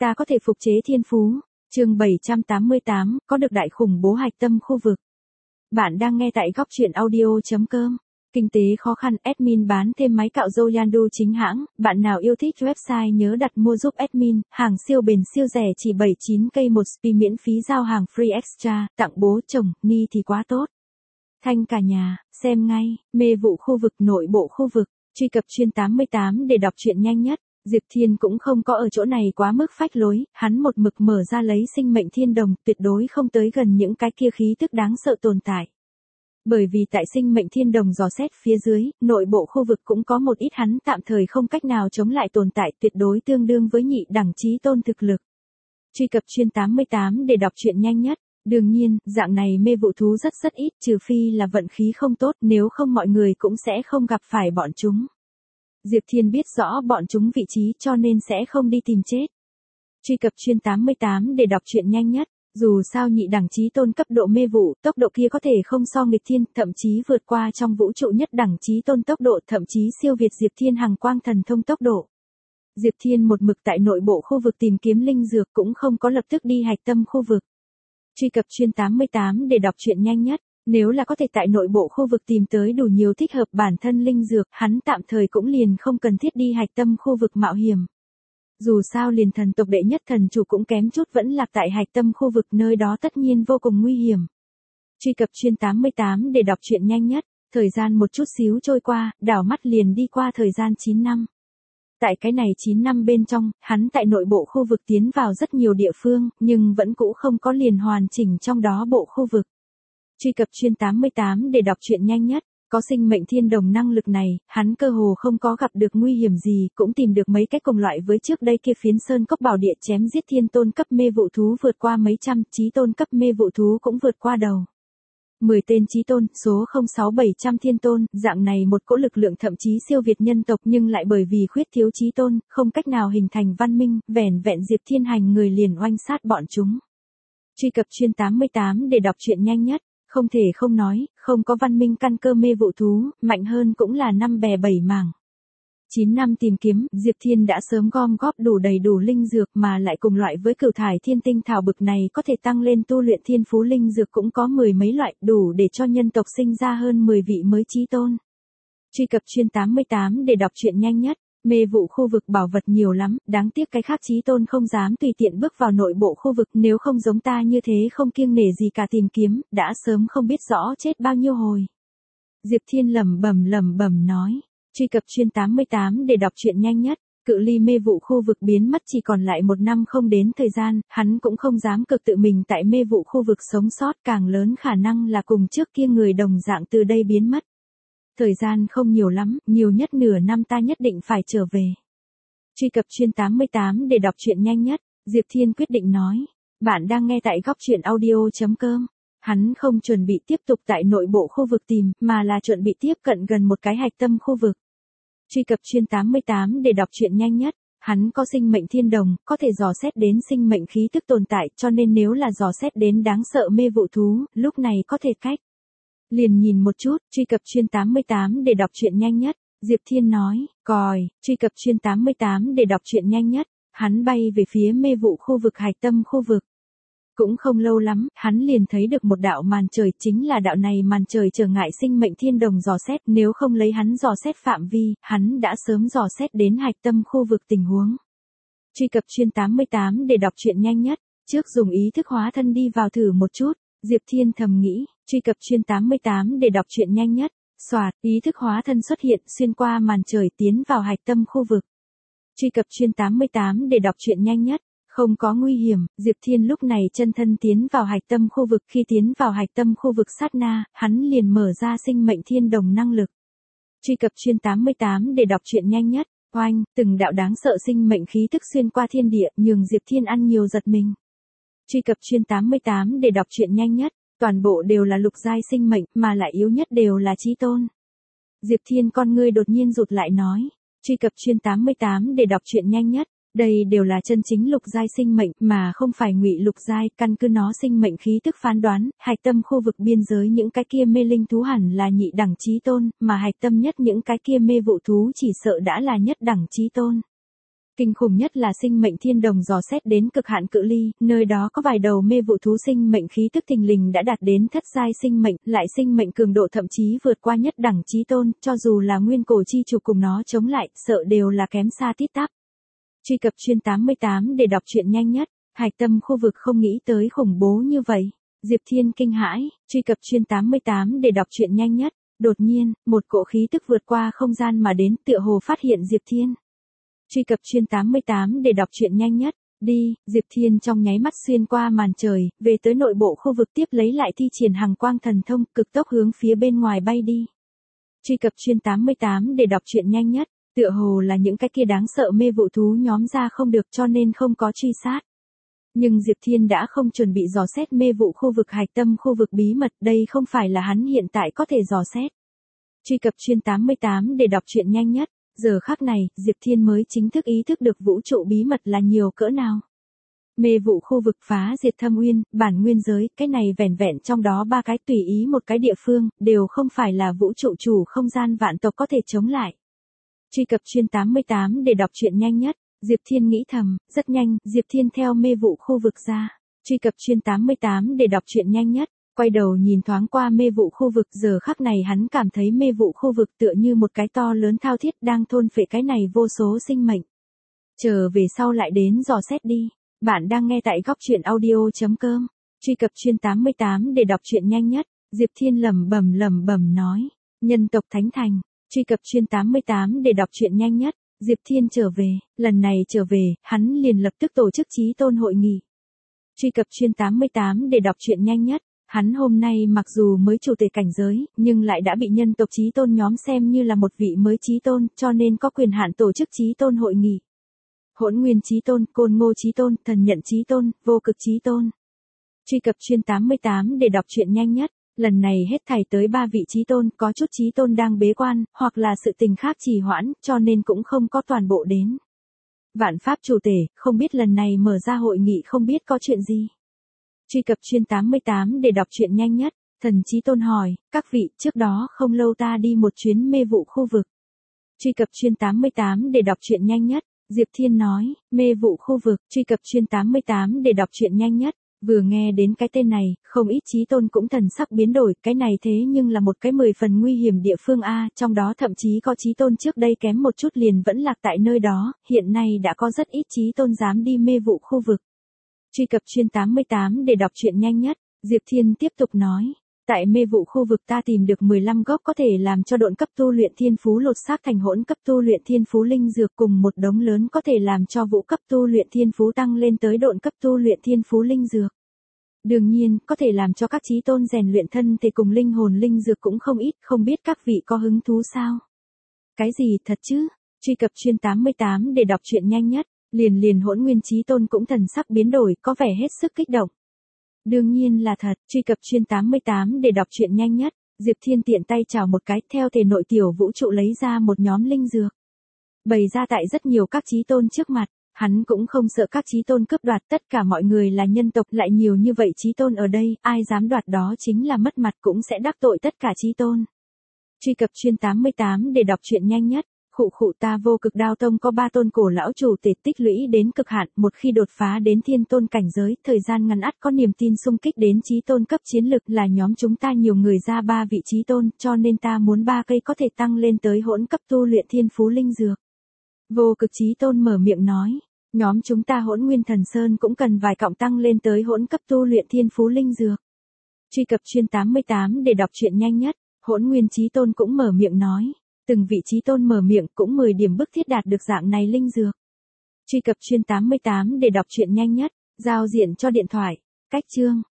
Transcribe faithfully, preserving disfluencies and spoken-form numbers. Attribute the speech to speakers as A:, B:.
A: Ta có thể phục chế thiên phú. Chương bảy trăm tám mươi tám, có được đại khủng bố hạch tâm khu vực. Bạn đang nghe tại góc truyện audio chấm com. Kinh tế khó khăn, admin bán thêm máy cạo râu Yandu chính hãng, bạn nào yêu thích website nhớ đặt mua giúp admin, hàng siêu bền siêu rẻ chỉ bảy mươi chín k một spi miễn phí giao hàng free extra, tặng bố chồng, ni thì quá tốt. Thanh cả nhà, xem ngay, mê vụ khu vực nội bộ khu vực, truy cập chuyên tám mươi tám để đọc truyện nhanh nhất. Diệp Thiên cũng không có ở chỗ này quá mức phách lối, hắn một mực mở ra lấy sinh mệnh thiên đồng, tuyệt đối không tới gần những cái kia khí tức đáng sợ tồn tại. Bởi vì tại sinh mệnh thiên đồng dò xét phía dưới, nội bộ khu vực cũng có một ít hắn tạm thời không cách nào chống lại tồn tại tuyệt đối tương đương với nhị đẳng chí tôn thực lực. Truy cập chuyên tám mươi tám để đọc truyện nhanh nhất. Đương nhiên, dạng này mê vụ thú rất rất ít, trừ phi là vận khí không tốt, nếu không mọi người cũng sẽ không gặp phải bọn chúng. Diệp Thiên biết rõ bọn chúng vị trí cho nên sẽ không đi tìm chết. Truy cập chuyên tám mươi tám để đọc truyện nhanh nhất. Dù sao nhị đẳng chí tôn cấp độ mê vụ, tốc độ kia có thể không so nghịch thiên, thậm chí vượt qua trong vũ trụ nhất đẳng chí tôn tốc độ, thậm chí siêu việt Diệp Thiên hằng quang thần thông tốc độ. Diệp Thiên một mực tại nội bộ khu vực tìm kiếm linh dược cũng không có lập tức đi hạch tâm khu vực. Truy cập chuyên tám mươi tám để đọc truyện nhanh nhất. Nếu là có thể tại nội bộ khu vực tìm tới đủ nhiều thích hợp bản thân linh dược, hắn tạm thời cũng liền không cần thiết đi hạch tâm khu vực mạo hiểm. Dù sao liền thần tộc đệ nhất thần chủ cũng kém chút vẫn lạc tại hạch tâm khu vực, nơi đó tất nhiên vô cùng nguy hiểm. Truy cập chuyên tám mươi tám để đọc truyện nhanh nhất. Thời gian một chút xíu trôi qua, đảo mắt liền đi qua thời gian chín năm. Tại cái này chín năm bên trong, hắn tại nội bộ khu vực tiến vào rất nhiều địa phương, nhưng vẫn cũ không có liền hoàn chỉnh trong đó bộ khu vực. Truy cập chuyên tám mươi tám để đọc truyện nhanh nhất. Có sinh mệnh thiên đồng năng lực này, hắn cơ hồ không có gặp được nguy hiểm gì, cũng tìm được mấy cái cùng loại với trước đây kia phiến sơn cốc bảo địa chém giết thiên tôn cấp mê vụ thú vượt qua mấy trăm, chí tôn cấp mê vụ thú cũng vượt qua đầu. mười tên chí tôn, số không sáu bảy trăm thiên tôn, dạng này một cỗ lực lượng thậm chí siêu việt nhân tộc nhưng lại bởi vì khuyết thiếu chí tôn, không cách nào hình thành văn minh, vẻn vẹn Diệp Thiên hành người liền oanh sát bọn chúng. Truy cập chuyên tám mươi tám để đọc truyện nhanh nhất. Không thể không nói, không có văn minh căn cơ mê vụ thú, mạnh hơn cũng là năm bè bảy mảng. chín năm tìm kiếm, Diệp Thiên đã sớm gom góp đủ đầy đủ linh dược mà lại cùng loại với cửu thải thiên tinh thảo bực này có thể tăng lên tu luyện thiên phú linh dược cũng có mười mấy loại, đủ để cho nhân tộc sinh ra hơn mười vị mới chí tôn. Truy cập chuyên tám mươi tám để đọc truyện nhanh nhất. Mê vụ khu vực bảo vật nhiều lắm, đáng tiếc cái khác chí tôn không dám tùy tiện bước vào nội bộ khu vực, nếu không giống ta như thế không kiêng nể gì cả tìm kiếm, đã sớm không biết rõ chết bao nhiêu hồi. Diệp Thiên lẩm bẩm lẩm bẩm nói. Truy cập chuyên tám mươi tám để đọc truyện nhanh nhất. Cự ly mê vụ khu vực biến mất chỉ còn lại một năm không đến thời gian, hắn cũng không dám cực tự mình tại mê vụ khu vực sống sót, càng lớn khả năng là cùng trước kia người đồng dạng từ đây biến mất. Thời gian không nhiều lắm, nhiều nhất nửa năm ta nhất định phải trở về. Truy cập chuyên tám mươi tám để đọc truyện nhanh nhất. Diệp Thiên quyết định nói. Bạn đang nghe tại góc truyện audio chấm com. Hắn không chuẩn bị tiếp tục tại nội bộ khu vực tìm, mà là chuẩn bị tiếp cận gần một cái hạch tâm khu vực. Truy cập chuyên tám mươi tám để đọc truyện nhanh nhất. Hắn có sinh mệnh thiên đồng, có thể dò xét đến sinh mệnh khí tức tồn tại, cho nên nếu là dò xét đến đáng sợ mê vụ thú, lúc này có thể cách. Liền nhìn một chút, truy cập chuyên tám mươi tám để đọc truyện nhanh nhất. Diệp Thiên nói, còi, truy cập chuyên tám mươi tám để đọc truyện nhanh nhất. Hắn bay về phía mê vụ khu vực hạch tâm khu vực. Cũng không lâu lắm, hắn liền thấy được một đạo màn trời, chính là đạo này màn trời trở ngại sinh mệnh thiên đồng dò xét, nếu không lấy hắn dò xét phạm vi, hắn đã sớm dò xét đến hạch tâm khu vực tình huống. Truy cập chuyên tám mươi tám để đọc truyện nhanh nhất. Trước dùng ý thức hóa thân đi vào thử một chút. Diệp Thiên thầm nghĩ. Truy cập chuyên tám mươi tám để đọc truyện nhanh nhất. Soạt, ý thức hóa thân xuất hiện xuyên qua màn trời tiến vào hạch tâm khu vực. Truy cập chuyên tám mươi tám để đọc truyện nhanh nhất. Không có nguy hiểm, Diệp Thiên lúc này chân thân tiến vào hạch tâm khu vực, khi tiến vào hạch tâm khu vực sát na, hắn liền mở ra sinh mệnh thiên đồng năng lực. Truy cập chuyên tám mươi tám để đọc truyện nhanh nhất. Oanh, từng đạo đáng sợ sinh mệnh khí tức xuyên qua thiên địa, nhường Diệp Thiên ăn nhiều giật mình. Truy cập chuyên tám mươi tám để đọc truyện nhanh nhất. Toàn bộ đều là lục giai sinh mệnh, mà lại yếu nhất đều là chí tôn. Diệp Thiên con ngươi đột nhiên rụt lại nói. Truy cập chuyên tám mươi tám để đọc truyện nhanh nhất. Đây đều là chân chính lục giai sinh mệnh, mà không phải ngụy lục giai, căn cứ nó sinh mệnh khí tức phán đoán, hạch tâm khu vực biên giới những cái kia mê linh thú hẳn là nhị đẳng chí tôn, mà hạch tâm nhất những cái kia mê vụ thú chỉ sợ đã là nhất đẳng chí tôn. Kinh khủng nhất là sinh mệnh thiên đồng dò xét đến cực hạn cự ly, nơi đó có vài đầu mê vụ thú sinh mệnh khí tức thình lình đã đạt đến thất giai sinh mệnh, lại sinh mệnh cường độ thậm chí vượt qua nhất đẳng chí tôn, cho dù là nguyên cổ chi chủ cùng nó chống lại, sợ đều là kém xa tít tắp. Truy cập chuyên tám mươi tám để đọc truyện nhanh nhất, hạch tâm khu vực không nghĩ tới khủng bố như vậy. Diệp Thiên kinh hãi, truy cập chuyên tám mươi tám để đọc truyện nhanh nhất, đột nhiên, một cỗ khí tức vượt qua không gian mà đến tựa hồ phát hiện Diệp Thiên. Truy cập chuyên tám mươi tám để đọc truyện nhanh nhất, đi, Diệp Thiên trong nháy mắt xuyên qua màn trời, về tới nội bộ khu vực tiếp lấy lại thi triển hằng quang thần thông, cực tốc hướng phía bên ngoài bay đi. Truy cập chuyên tám mươi tám để đọc truyện nhanh nhất, tựa hồ là những cái kia đáng sợ mê vụ thú nhóm ra không được cho nên không có truy sát. Nhưng Diệp Thiên đã không chuẩn bị dò xét mê vụ khu vực hạch tâm khu vực bí mật, đây không phải là hắn hiện tại có thể dò xét. Truy cập chuyên tám mươi tám để đọc truyện nhanh nhất, giờ khắc này, Diệp Thiên mới chính thức ý thức được vũ trụ bí mật là nhiều cỡ nào. Mê vụ khu vực phá diệt thâm uyên, bản nguyên giới, cái này vẻn vẹn trong đó ba cái tùy ý một cái địa phương, đều không phải là vũ trụ chủ không gian vạn tộc có thể chống lại. Truy cập chuyên tám mươi tám để đọc truyện nhanh nhất, Diệp Thiên nghĩ thầm, rất nhanh, Diệp Thiên theo mê vụ khu vực ra. Truy cập chuyên tám mươi tám để đọc truyện nhanh nhất, quay đầu nhìn thoáng qua mê vụ khu vực, giờ khắc này hắn cảm thấy mê vụ khu vực tựa như một cái to lớn thao thiết đang thôn phệ cái này vô số sinh mệnh. Chờ về sau lại đến dò xét đi. Bạn đang nghe tại góc truyện audio chấm com. Truy cập chuyên tám mươi tám để đọc truyện nhanh nhất, Diệp Thiên lẩm bẩm lẩm bẩm nói, nhân tộc thánh thành. Truy cập chuyên tám mươi tám để đọc truyện nhanh nhất, Diệp Thiên trở về, lần này trở về, hắn liền lập tức tổ chức chí tôn hội nghị. Truy cập chuyên tám mươi tám để đọc truyện nhanh nhất, hắn hôm nay mặc dù mới chủ tể cảnh giới, nhưng lại đã bị nhân tộc chí tôn nhóm xem như là một vị mới chí tôn, cho nên có quyền hạn tổ chức chí tôn hội nghị. Hỗn Nguyên chí tôn, Côn Ngô chí tôn, Thần Nhận chí tôn, Vô Cực chí tôn. Truy cập chuyên tám mươi tám để đọc truyện nhanh nhất, lần này hết thảy tới ba vị chí tôn, có chút chí tôn đang bế quan, hoặc là sự tình khác trì hoãn, cho nên cũng không có toàn bộ đến. Vạn Pháp chủ tể, không biết lần này mở ra hội nghị không biết có chuyện gì. Truy cập chuyên tám mươi tám để đọc truyện nhanh nhất, Thần chí tôn hỏi, các vị, trước đó không lâu ta đi một chuyến mê vụ khu vực. Truy cập chuyên tám mươi tám để đọc truyện nhanh nhất, Diệp Thiên nói, mê vụ khu vực, truy cập chuyên tám mươi tám để đọc truyện nhanh nhất. Vừa nghe đến cái tên này, không ít chí tôn cũng thần sắc biến đổi, cái này thế nhưng là một cái mười phần nguy hiểm địa phương A, trong đó thậm chí có chí tôn trước đây kém một chút liền vẫn lạc tại nơi đó, hiện nay đã có rất ít chí tôn dám đi mê vụ khu vực. Truy cập chuyên tám mươi tám để đọc truyện nhanh nhất, Diệp Thiên tiếp tục nói, tại mê vụ khu vực ta tìm được mười lăm gốc có thể làm cho độn cấp tu luyện thiên phú lột xác thành hỗn cấp tu luyện thiên phú linh dược cùng một đống lớn có thể làm cho vũ cấp tu luyện thiên phú tăng lên tới độn cấp tu luyện thiên phú linh dược. Đương nhiên, có thể làm cho các chí tôn rèn luyện thân thể cùng linh hồn linh dược cũng không ít, không biết các vị có hứng thú sao? Cái gì thật chứ? Truy cập chuyên tám mươi tám để đọc truyện nhanh nhất, liền liền Hỗn Nguyên chí tôn cũng thần sắc biến đổi, có vẻ hết sức kích động. Đương nhiên là thật, truy cập chuyên tám mươi tám để đọc truyện nhanh nhất, Diệp Thiên tiện tay chào một cái, theo thể nội tiểu vũ trụ lấy ra một nhóm linh dược. Bày ra tại rất nhiều các chí tôn trước mặt, hắn cũng không sợ các chí tôn cướp đoạt, tất cả mọi người là nhân tộc, lại nhiều như vậy chí tôn ở đây, ai dám đoạt đó chính là mất mặt cũng sẽ đắc tội tất cả chí tôn. Truy cập chuyên tám mươi tám để đọc truyện nhanh nhất. Khụ khụ ta Vô Cực Đao Tông có ba tôn cổ lão chủ tể tích lũy đến cực hạn, một khi đột phá đến thiên tôn cảnh giới, thời gian ngắn ắt có niềm tin xung kích đến chí tôn cấp chiến lực, là nhóm chúng ta nhiều người ra ba vị chí tôn, cho nên ta muốn ba cây có thể tăng lên tới hỗn cấp tu luyện thiên phú linh dược. Vô Cực chí tôn mở miệng nói, nhóm chúng ta Hỗn Nguyên Thần Sơn cũng cần vài cọng tăng lên tới hỗn cấp tu luyện thiên phú linh dược. Truy cập chuyên tám mươi tám để đọc truyện nhanh nhất, Hỗn Nguyên chí tôn cũng mở miệng nói. Từng vị chí tôn mở miệng cũng mười điểm bức thiết đạt được dạng này linh dược. Truy cập chuyên tám mươi tám để đọc truyện nhanh nhất, giao diện cho điện thoại, cách chương.